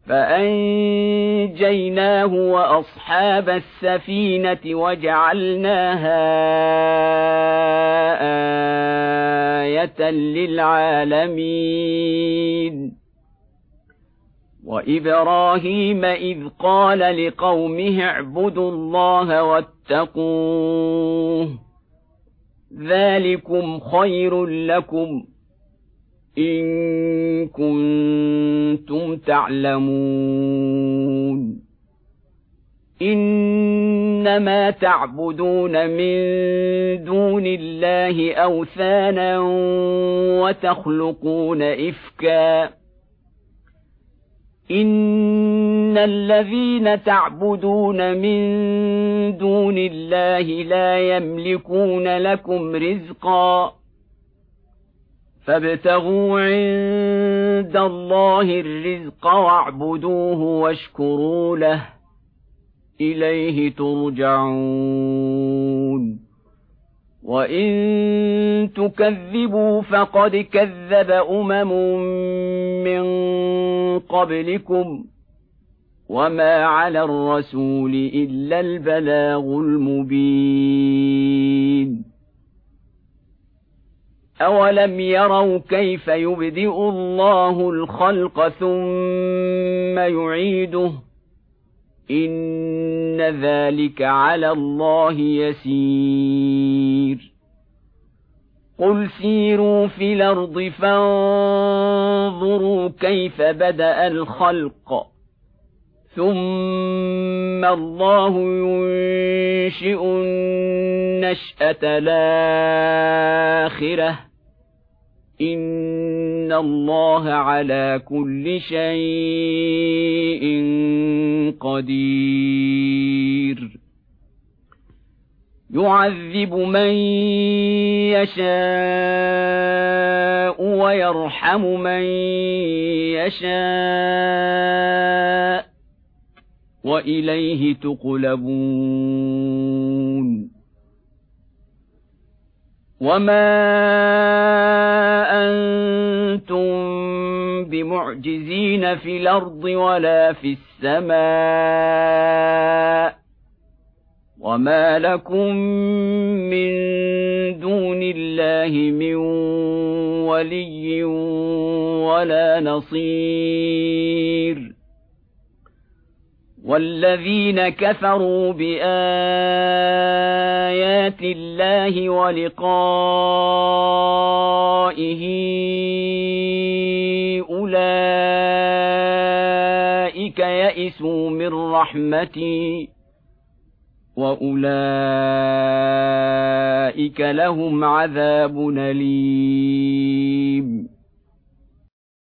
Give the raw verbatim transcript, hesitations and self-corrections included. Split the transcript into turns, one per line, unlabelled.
فأنجيناه وأصحاب السفينة وجعلناها آية للعالمين. وإبراهيم إذ قال لقومه اعبدوا الله واتقوه ذلكم خير لكم إن كنتم تعلمون. إنما تعبدون من دون الله أوثانا وتخلقون إفكا إن الذين تعبدون من دون الله لا يملكون لكم رزقا فابتغوا عند الله الرزق واعبدوه واشكروا له إليه ترجعون. وإن تكذبوا فقد كذب أمم من قبلكم وما على الرسول إلا البلاغ المبين. أولم يروا كيف يبدئ الله الخلق ثم يعيده إن ذلك على الله يسير. قل سيروا في الأرض فانظروا كيف بدأ الخلق ثم الله ينشئ النشأة الآخرة إن الله على كل شيء قدير. يعذب من يشاء ويرحم من يشاء وإليه تقلبون. وما أنتم بمعجزين في الأرض ولا في السماء وما لكم من دون الله من ولي ولا نصير. والذين كفروا بآيات الله ولقائه أولئك يئسوا من رحمتي وأولئك لهم عذاب أليم.